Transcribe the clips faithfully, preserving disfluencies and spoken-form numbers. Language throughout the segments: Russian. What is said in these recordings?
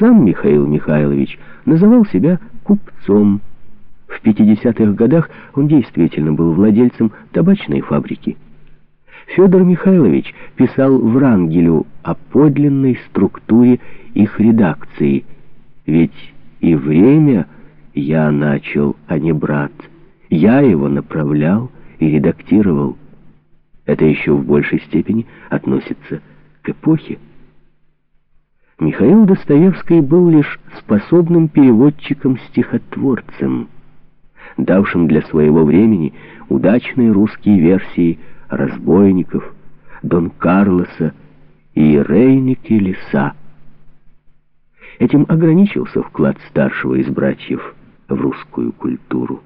Сам Михаил Михайлович называл себя купцом. В пятидесятых годах он действительно был владельцем табачной фабрики. Федор Михайлович писал Врангелю о подлинной структуре их редакции. Ведь и время я начал, а не брат. Я его направлял и редактировал. Это еще в большей степени относится к эпохе. Михаил Достоевский был лишь способным переводчиком-стихотворцем, давшим для своего времени удачные русские версии «Разбойников», «Дон Карлоса» и «Рейнеки леса». Этим ограничился вклад старшего из братьев в русскую культуру.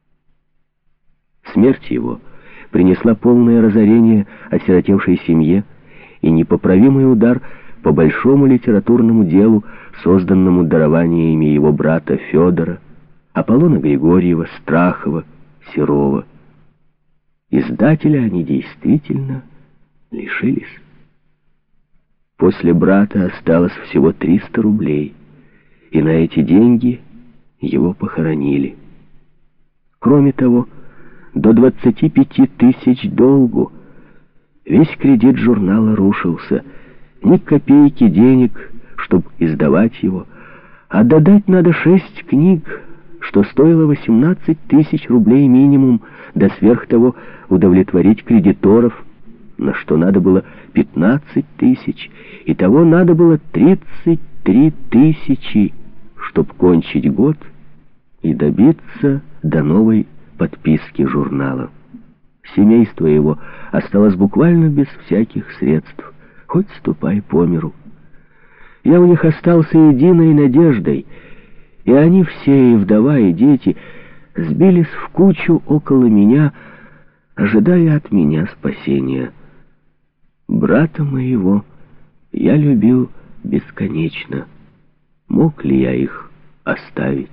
Смерть его принесла полное разорение осиротевшей семье и непоправимый удар по большому литературному делу, созданному дарованиями его брата Федора, Аполлона Григорьева, Страхова, Серова. Издателя они действительно лишились. После брата осталось всего триста рублей, и на эти деньги его похоронили. Кроме того, до двадцати пяти тысяч долгу. Весь кредит журнала рушился. Ни копейки денег, чтобы издавать его, а додать надо шесть книг, что стоило восемнадцать тысяч рублей минимум, да сверх того удовлетворить кредиторов, на что надо было пятнадцать тысяч, и того надо было тридцать три тысячи, чтоб кончить год и добиться до новой подписки журнала. Семейство его осталось буквально без всяких средств, хоть ступай по миру. Я у них остался единой надеждой, и они все, и вдова, и дети, сбились в кучу около меня, ожидая от меня спасения. Брата моего я любил бесконечно. Мог ли я их оставить?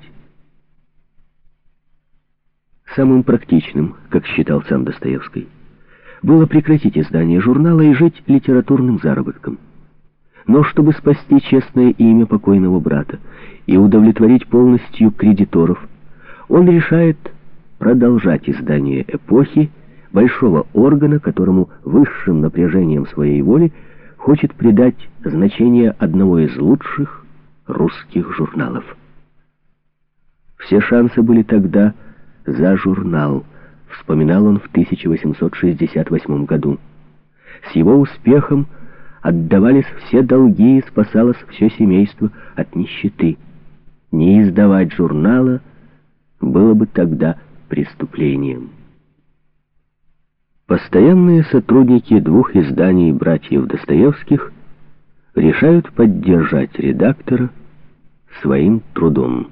Самым практичным, как считал сам Достоевский, было прекратить издание журнала и жить литературным заработком. Но чтобы спасти честное имя покойного брата и удовлетворить полностью кредиторов, он решает продолжать издание «Эпохи», большого органа, которому высшим напряжением своей воли хочет придать значение одного из лучших русских журналов. Все шансы были тогда за журнал, вспоминал он в тысяча восемьсот шестьдесят восьмом году. С его успехом отдавались все долги и спасалось все семейство от нищеты. Не издавать журнала было бы тогда преступлением. Постоянные сотрудники двух изданий братьев Достоевских решают поддержать редактора своим трудом.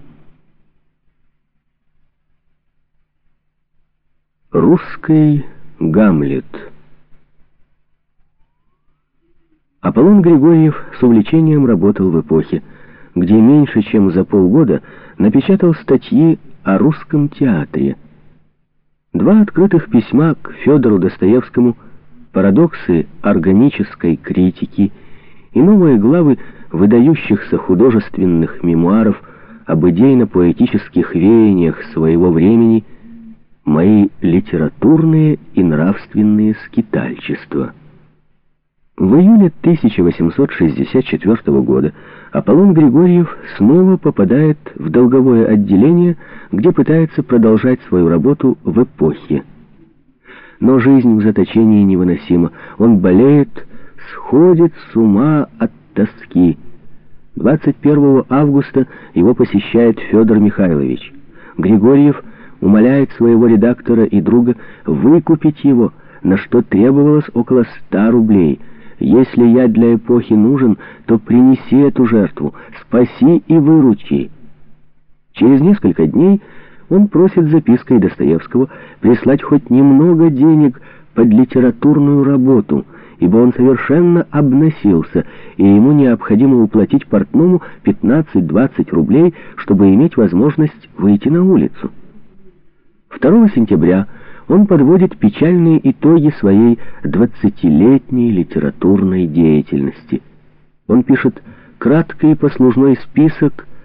Русский Гамлет. Аполлон Григорьев с увлечением работал в «Эпохе», где меньше чем за полгода напечатал статьи о русском театре. Два открытых письма к Федору Достоевскому, парадоксы органической критики и новые главы выдающихся художественных мемуаров об идейно-поэтических веяниях своего времени, мои литературные и нравственные скитальчества. В июле тысяча восемьсот шестьдесят четвёртого года Аполлон Григорьев снова попадает в долговое отделение, где пытается продолжать свою работу в «Эпохе». Но жизнь в заточении невыносима. Он болеет, сходит с ума от тоски. двадцать первого августа его посещает Федор Михайлович. Григорьев умоляет своего редактора и друга выкупить его, на что требовалось около ста рублей. «Если я для «Эпохи» нужен, то принеси эту жертву, спаси и выручи». Через несколько дней он просит запиской Достоевского прислать хоть немного денег под литературную работу, ибо он совершенно обносился, и ему необходимо уплатить портному пятнадцать-двадцать рублей, чтобы иметь возможность выйти на улицу. второго сентября он подводит печальные итоги своей двадцатилетней литературной деятельности. Он пишет краткий послужной список